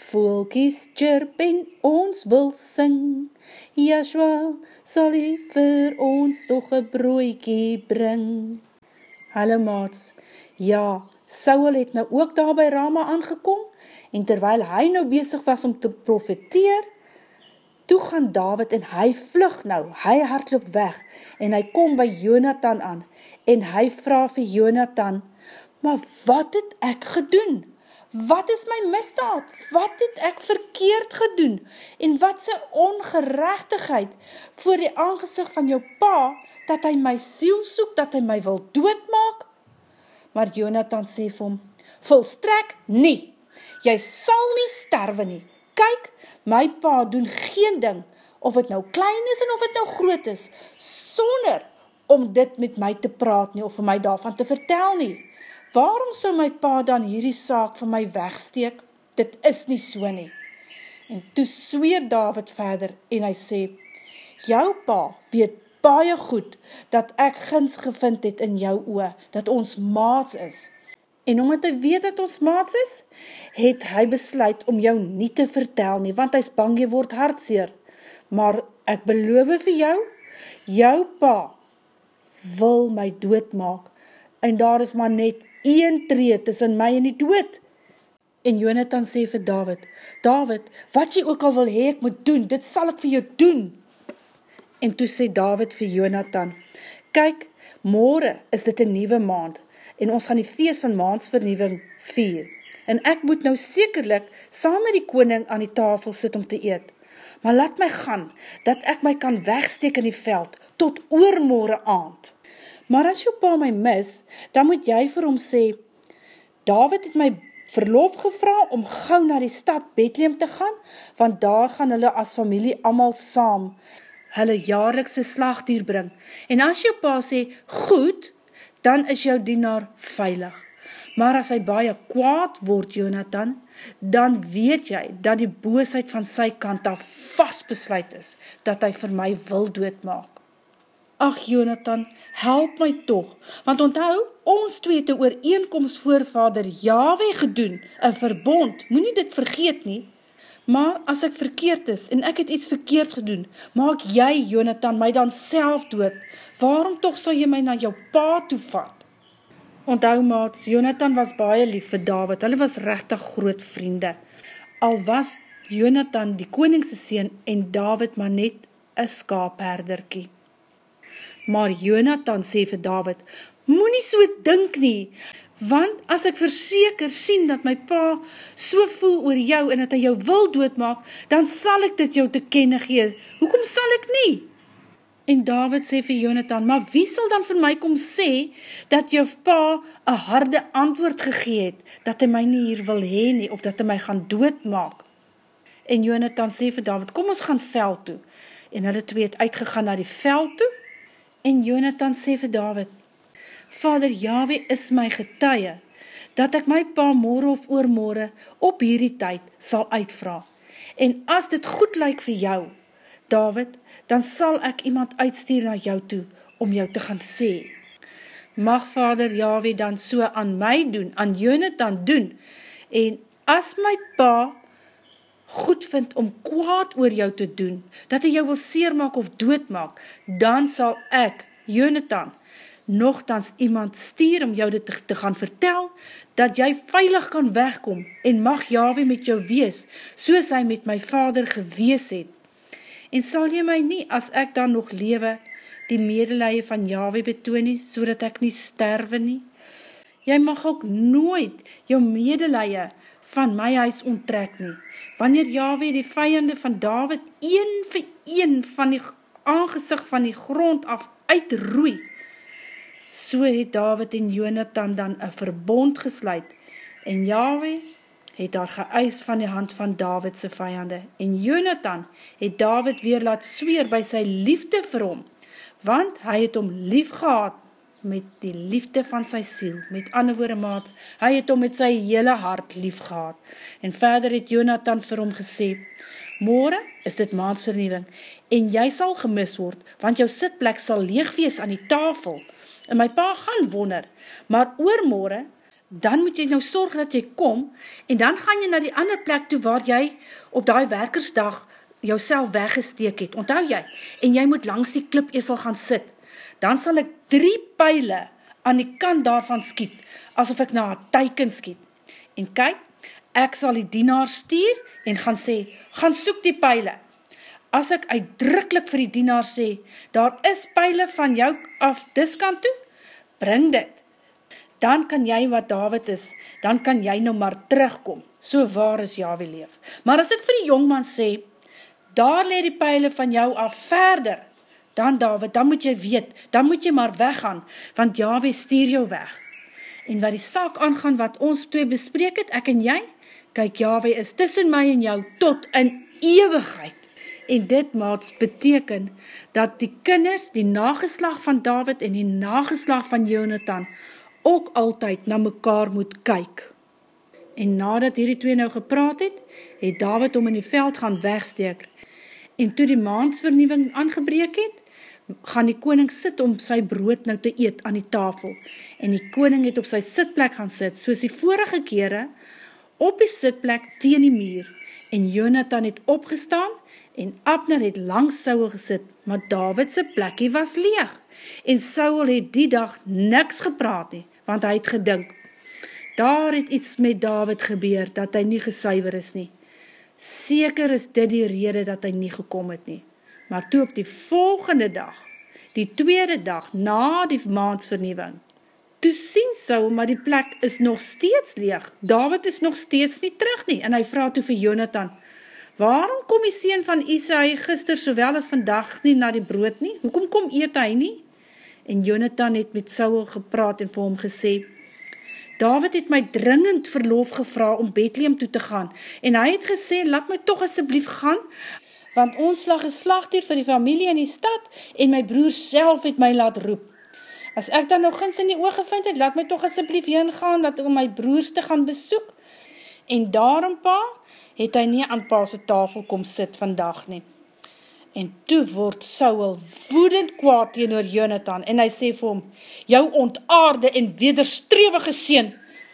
Voeltjies chirp en ons wil sing, Joshua sal hy vir ons toch 'n broodjie bring. Hallo maats, ja, Saul het nou ook daar by Rama aangekom, en terwyl hy nou besig was om te profeteer, toe gaan Dawid en hy vlug nou, hy hardloop weg, en hy kom by Jonathan aan, en hy vra vir Jonathan, maar wat het ek gedoen? Wat is my misdaad? Wat het ek verkeerd gedoen? En wat sy ongerechtigheid voor die aangesig van jou pa, dat hy my siel soek, dat hy my wil doodmaak? Maar Jonathan sê vir hom, volstrek nie, jy sal nie sterwe nie. Kyk, my pa doen geen ding, of het nou klein is en of het nou groot is, sonder om dit met my te praat nie, of vir my daarvan te vertel nie. Waarom sou my pa dan hierdie saak van my wegsteek? Dit is nie so nie. En toe sweer Dawid verder en hy sê, jou pa weet baie goed dat ek guns gevind het in jou oë, dat ons maats is. En omdat hy weet dat ons maats is, het hy besluit om jou nie te vertel nie, want hy is bang jy word hartseer. Maar ek beloof vir jou pa wil my doodmaak, en daar is maar net een tree tussen my en die dood. En Jonathan sê vir Dawid, wat jy ook al wil hê ek moet doen, dit sal ek vir jou doen. En toe sê Dawid vir Jonathan, kyk, môre is dit 'n nuwe maand, en ons gaan die fees van maansvernuwing vier. En ek moet nou sekerlik saam met die koning aan die tafel sit om te eet. Maar laat my gaan, dat ek my kan wegsteek in die veld, tot oormôre aand. Maar as jou pa my mis, dan moet jy vir hom sê, Dawid het my verlof gevra om gou na die stad Bethlehem te gaan, want daar gaan hulle as familie almal saam hulle jaarlikse slagdier bring. En as jou pa sê, goed, dan is jou dienaar veilig. Maar as hy baie kwaad word, Jonathan, dan weet jy dat die boosheid van sy kant af vasbesluit is, dat hy vir my wil doodmaak. Ag Jonathan, help my toch, want onthou, ons twee het 'n ooreenkoms voor Vader Jahwe gedoen, 'n verbond, moenie dit vergeet nie. Maar as ek verkeerd is, en ek het iets verkeerd gedoen, maak jy, Jonathan, my dan self dood. Waarom toch sal jy my na jou pa toe vat? Onthou maats, Jonathan was baie lief vir Dawid, hulle was regtig groot vriende. Al was Jonathan die koningse seun en Dawid maar net 'n skaapherdertjie. Maar Jonathan sê vir Dawid, moenie so dink nie, want as ek verseker sien dat my pa so voel oor jou en dat hy jou wil doodmaak, dan sal ek dit jou te kenne gee. Hoekom sal ek nie? En Dawid sê vir Jonathan, maar wie sal dan vir my kom sê, dat jou pa 'n harde antwoord gegee het, dat hy my nie hier wil hê nie, of dat hy my gaan doodmaak? En Jonathan sê vir Dawid, kom ons gaan veld toe. En hulle twee het uitgegaan na die veld toe, en Jonathan sê vir Dawid, Vader Jahwe is my getuie, dat ek my pa môre of oormôre op hierdie tyd sal uitvra. En as dit goed lyk vir jou, Dawid, dan sal ek iemand uitstuur na jou toe, om jou te gaan sê. Mag Vader Jahwe dan so aan my doen, aan Jonathan doen, en as my pa goed vind om kwaad oor jou te doen, dat hy jou wil seermaak of doodmaak, dan sal ek, Jonathan, nogtans iemand stuur om jou dit te gaan vertel, dat jy veilig kan wegkom, en mag Jahwe met jou wees, soos hy met my vader gewees het. En sal jy my nie, as ek dan nog lewe, die medelee van Jahwe betoon nie, so dat ek nie sterwe nie? Jy mag ook nooit jou medelee van my huis onttrek nie. Wanneer Jahwe die vyande van Dawid een vir een van die aangesig van die grond af uitroei, so het Dawid en Jonathan dan 'n verbond gesluit, en Jahwe het daar geëis van die hand van Dawid se vyande, en Jonathan het Dawid weer laat sweer by sy liefde vir hom, want hy het hom lief gehad met die liefde van sy siel. Met ander woorde maats, hy het hom met sy hele hart lief gehad. En verder het Jonathan vir hom gesê, môre is dit maansvernuwing, en jy sal gemis word, want jou sitplek sal leeg wees aan die tafel, en my pa gaan wonder, maar oormôre, dan moet jy nou sorg dat jy kom, en dan gaan jy na die ander plek toe waar jy op daai werkersdag jouself weggesteek het, onthou jy? En jy moet langs die klipesel gaan sit. Dan sal ek 3 pyle aan die kant daarvan skiet, asof ek na 'n teiken skiet. En kyk, ek sal die dienaar stuur en gaan sê, gaan soek die pyle. As ek uitdruklik vir die dienaar sê, daar is pyle van jou af diskant toe, bring dit. Dan kan jy wat Dawid is, dan kan jy nou maar terugkom, so waar is Jahwe leef. Maar as ek vir die jongman sê, daar lê die pyle van jou af verder, dan Dawid, dan moet jy weet, dan moet jy maar weggaan, want Jahwe stuur jou weg. En wat die saak aangaan wat ons twee bespreek het, ek en jy, kyk, Jahwe is tussen my en jou tot in ewigheid. En dit, maats, beteken dat die kinders, die nageslag van Dawid en die nageslag van Jonathan, ook altyd na mekaar moet kyk. En nadat hierdie twee nou gepraat het, het Dawid hom in die veld gaan wegsteek. En toe die maansvernuwing aangebreek het, gaan die koning sit om sy brood nou te eet aan die tafel. En die koning het op sy sitplek gaan sit, soos die vorige kere, op die sitplek teen die muur. En Jonathan het opgestaan, en Abner het langs Saul gesit, maar Dawid se plekkie was leeg. En Saul het die dag niks gepraat nie, want hy het gedink, daar het iets met Dawid gebeur, dat hy nie gesuiwer is nie. Seker is dit die rede dat hy nie gekom het nie. Maar toe op die volgende dag, die tweede dag na die maansvernuwing, toe sien Saul, maar die plek is nog steeds leeg. Dawid is nog steeds nie terug nie. En hy vra toe vir Jonathan, waarom kom die seun van Isaï gister sowel as vandag nie na die brood nie? Hoekom kom eet hy nie? En Jonathan het met Saul gepraat en vir hom gesê, Dawid het my dringend verlof gevra om Bethlehem toe te gaan. En hy het gesê, laat my toch asseblief gaan, want ons slag is slagdier vir die familie in die stad, en my broer self het my laat roep. As ek dan nou guns in die oog gevind het, laat my toch asseblief heen gaan, om my broers te gaan besoek. En daarom, pa, het hy nie aan pa se tafel kom sit vandag nie. En toe word Saul woedend kwaad teenoor Jonathan, en hy sê vir hom, jou ontaarde en wederstrewige seun,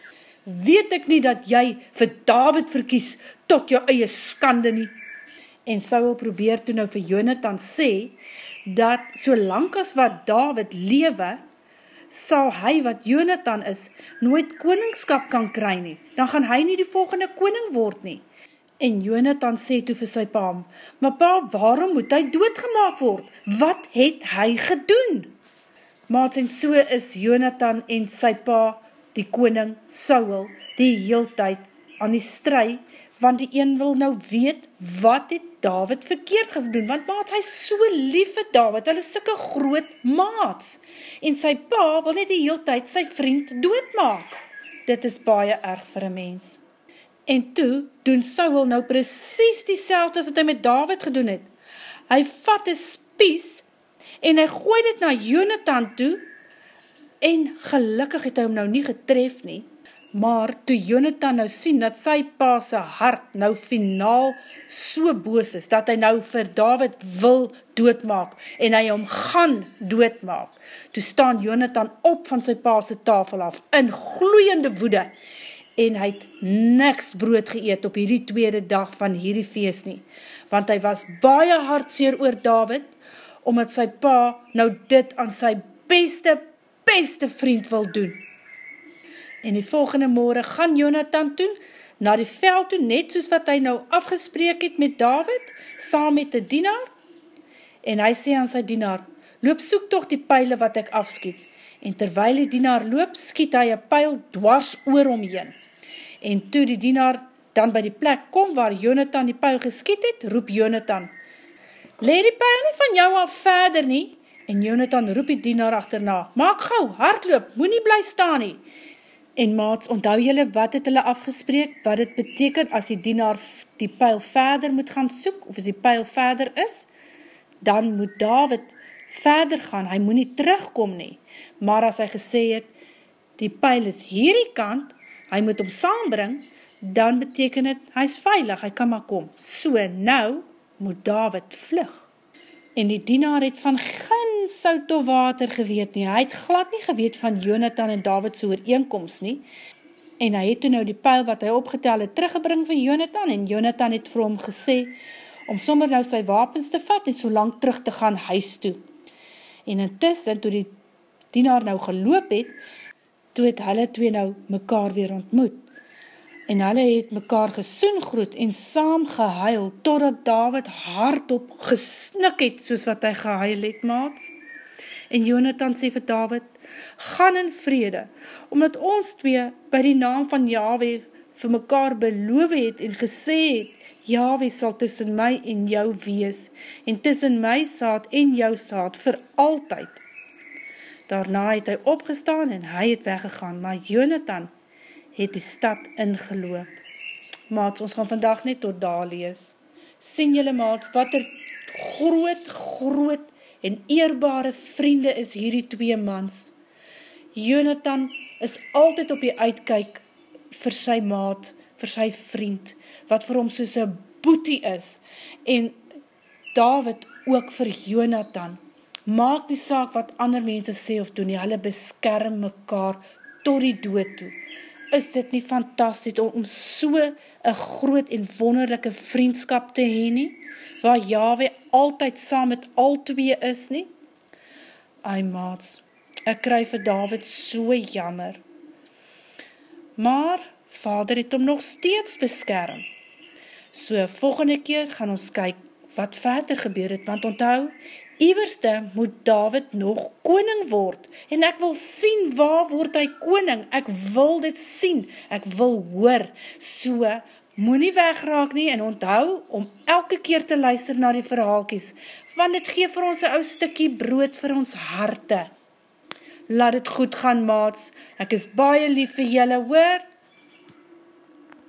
weet ek nie dat jy vir Dawid verkies tot jou eie skande nie. En Saul probeer toe nou vir Jonathan sê, dat solank as wat Dawid lewe, sal hy wat Jonathan is, nooit koningskap kan kry nie. Dan gaan hy nie die volgende koning word nie. En Jonathan sê toe vir sy pa, maar pa, waarom moet hy doodgemaak word? Wat het hy gedoen? Maats, en so is Jonathan en sy pa, die koning Saul, die heeltyd aan die stry, want die een wil nou weet, wat het Dawid verkeerd gedoen, want maats, hy is so lief vir Dawid, hy is sulke groot maats, en sy pa wil net die heeltyd sy vriend doodmaak. Dit is baie erg vir 'n mens. En toe doen Saul nou presies dieselfde as wat hy met Dawid gedoen het. Hy vat 'n spies en hy gooi dit na Jonathan toe en gelukkig het hy hom nou nie getref nie, maar toe Jonathan nou sien dat sy pa se hart nou finaal so boos is, dat hy nou vir Dawid wil doodmaak en hy hom gaan doodmaak, toe staan Jonathan op van sy pa se tafel af in gloeiende woede en hy het niks brood geëet op hierdie tweede dag van hierdie fees nie, want hy was baie hartseer oor Dawid, omdat sy pa nou dit aan sy beste vriend wil doen. En die volgende môre gaan Jonathan toe, na die veld toe, net soos wat hy nou afgespreek het met Dawid, saam met die dienaar, en hy sê aan sy dienaar, loop soek toch die pyle wat ek afskiet, en terwyl die dienaar loop, skiet hy 'n pyl dwars oor hom heen. En toe die dienaar dan by die plek kom waar Jonathan die pyl geskiet het, roep Jonathan, lê die pyl nie van jou af verder nie, en Jonathan roep die dienaar agterna, maak gou, hardloop, moenie bly staan nie. En maats, onthou julle wat het hulle afgespreek, wat dit beteken as die dienaar die pyl verder moet gaan soek, of as die pyl verder is, dan moet Dawid verder gaan, hy moet nie terugkom nie, maar as hy gesê het, die pyl is hierdie kant, hy moet hom saambring, dan beteken het, hy is veilig, hy kan maar kom. So nou moet Dawid vlug. En die dienaar het van geen sout of water geweet nie, hy het glad nie geweet van Jonathan en Dawid se ooreenkoms nie, En hy het toe nou die pyl wat hy opgetel het teruggebring vir Jonathan, en Jonathan het vir hom gesê, om sommer nou sy wapens te vat, en so lang terug te gaan huis toe. En intussen, toe die dienaar nou geloop het, toe het hulle twee nou mekaar weer ontmoet. En hulle het mekaar gesoen groet en saam gehuil, totdat Dawid hardop gesnik het, soos wat hy gehuil het, maats. En Jonathan sê vir Dawid, gaan in vrede, omdat ons twee by die naam van Jahwe vir mekaar beloof het en gesê het, Jahwe sal tussen my en jou wees, en tussen my saad en jou saad vir altyd. Daarna het hy opgestaan en hy het weggegaan, maar Jonathan het die stad ingeloop. Maats, ons gaan vandag net tot daar lees. Sien julle maats, wat er groot en eerbare vriende is hierdie twee mans. Jonathan is altyd op die uitkyk vir sy maat, vir sy vriend, wat vir hom soos 'n boetie is, en Dawid ook vir Jonathan. Maak die saak wat ander mense sê of doen nie, hulle beskerm mekaar tot die dood toe. Is dit nie fantasties om so 'n groot en wonderlike vriendskap te hê nie, waar Jahwe altyd saam met al twee is nie? Ai maats, ek kry vir Dawid so jammer. Maar Vader het hom nog steeds beskerm. So volgende keer gaan ons kyk wat verder gebeur het, want onthou, iewerste moet Dawid nog koning word, en ek wil sien waar word hy koning, ek wil dit sien, ek wil hoor, so moenie wegraak nie, en onthou om elke keer te luister na die verhaaltjies, want dit gee vir ons 'n ou stukkie brood vir ons harte. Laat dit goed gaan, maats, ek is baie lief vir julle, hoor.